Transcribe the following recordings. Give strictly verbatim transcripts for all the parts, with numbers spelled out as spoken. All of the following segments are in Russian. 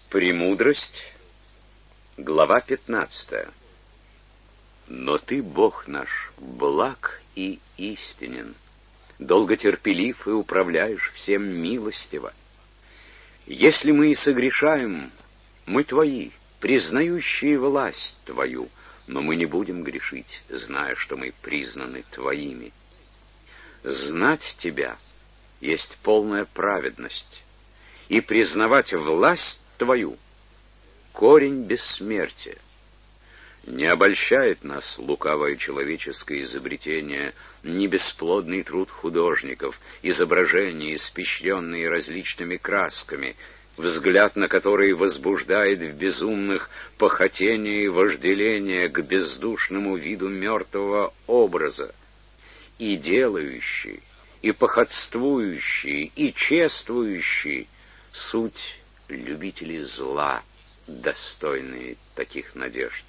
Премудрость, глава пятнадцатая. Но ты, Бог наш, благ и истинен, долготерпелив и управляешь всем милостиво. Если мы и согрешаем, мы твои, признающие власть твою, но мы не будем грешить, зная, что мы признаны твоими. Знать тебя есть полная праведность, и признавать власть твою — корень бессмертия. Не обольщает нас лукавое человеческое изобретение, ни бесплодный труд художников, изображения, испещренные различными красками, взгляд на которые возбуждает в безумных похотение и вожделение к бездушному виду мертвого образа. И делающий, и походствующий, и чествующий — суть любители зла, достойные таких надежд.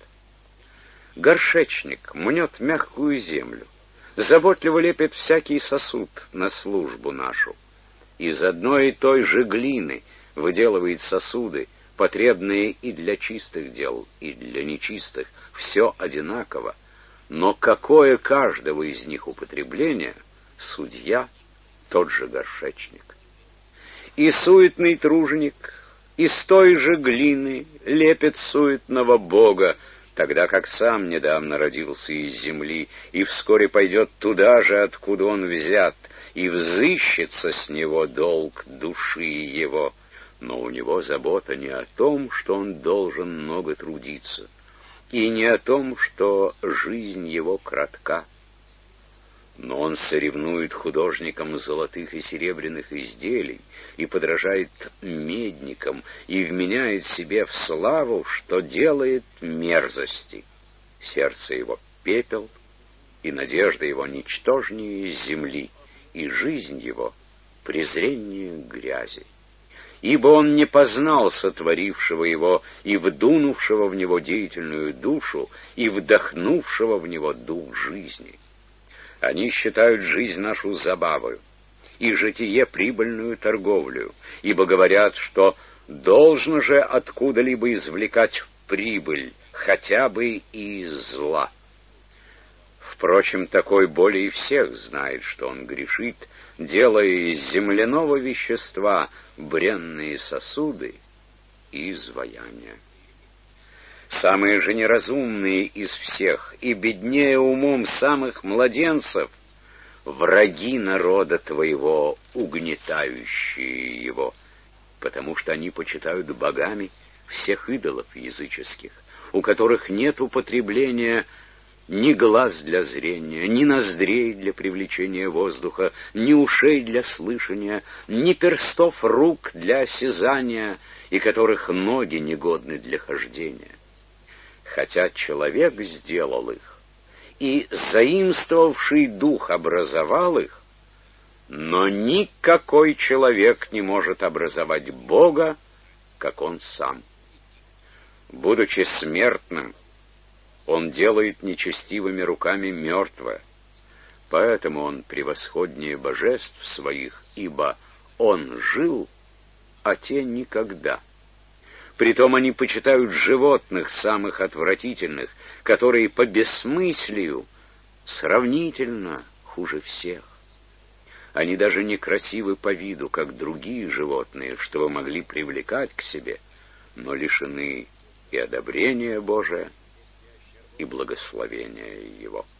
Горшечник мнет мягкую землю, заботливо лепит всякий сосуд на службу нашу. Из одной и той же глины выделывает сосуды, потребные и для чистых дел, и для нечистых, все одинаково, но какое каждого из них употребление, судья тот же горшечник. И суетный труженик из той же глины лепит суетного Бога, тогда как сам недавно родился из земли и вскоре пойдет туда же, откуда он взят, и взыщется с него долг души его. Но у него забота не о том, что он должен много трудиться, и не о том, что жизнь его кратка. Но он соревнует художникам золотых и серебряных изделий и подражает медникам и вменяет себе в славу, что делает мерзости. Сердце его пепел, и надежда его ничтожнее земли, и жизнь его презрение грязи. Ибо он не познал сотворившего его и вдунувшего в него деятельную душу и вдохнувшего в него дух жизни. Они считают жизнь нашу забавою и житие прибыльную торговлю, ибо говорят, что должно же откуда-либо извлекать прибыль, хотя бы и из зла. Впрочем, такой более всех знает, что он грешит, делая из земляного вещества бренные сосуды и изваяния. Самые же неразумные из всех и беднее умом самых младенцев — враги народа твоего, угнетающие его, потому что они почитают богами всех идолов языческих, у которых нет употребления ни глаз для зрения, ни ноздрей для привлечения воздуха, ни ушей для слышания, ни перстов рук для осязания, и которых ноги негодны для хождения. Хотя человек сделал их, и заимствовавший дух образовал их, но никакой человек не может образовать Бога, как он сам. Будучи смертным, он делает нечестивыми руками мертвое, поэтому он превосходнее божеств своих, ибо он жил, а те никогда. Притом они почитают животных самых отвратительных, которые по бессмыслию сравнительно хуже всех. Они даже не красивы по виду, как другие животные, чтобы могли привлекать к себе, но лишены и одобрения Божия, и благословения Его.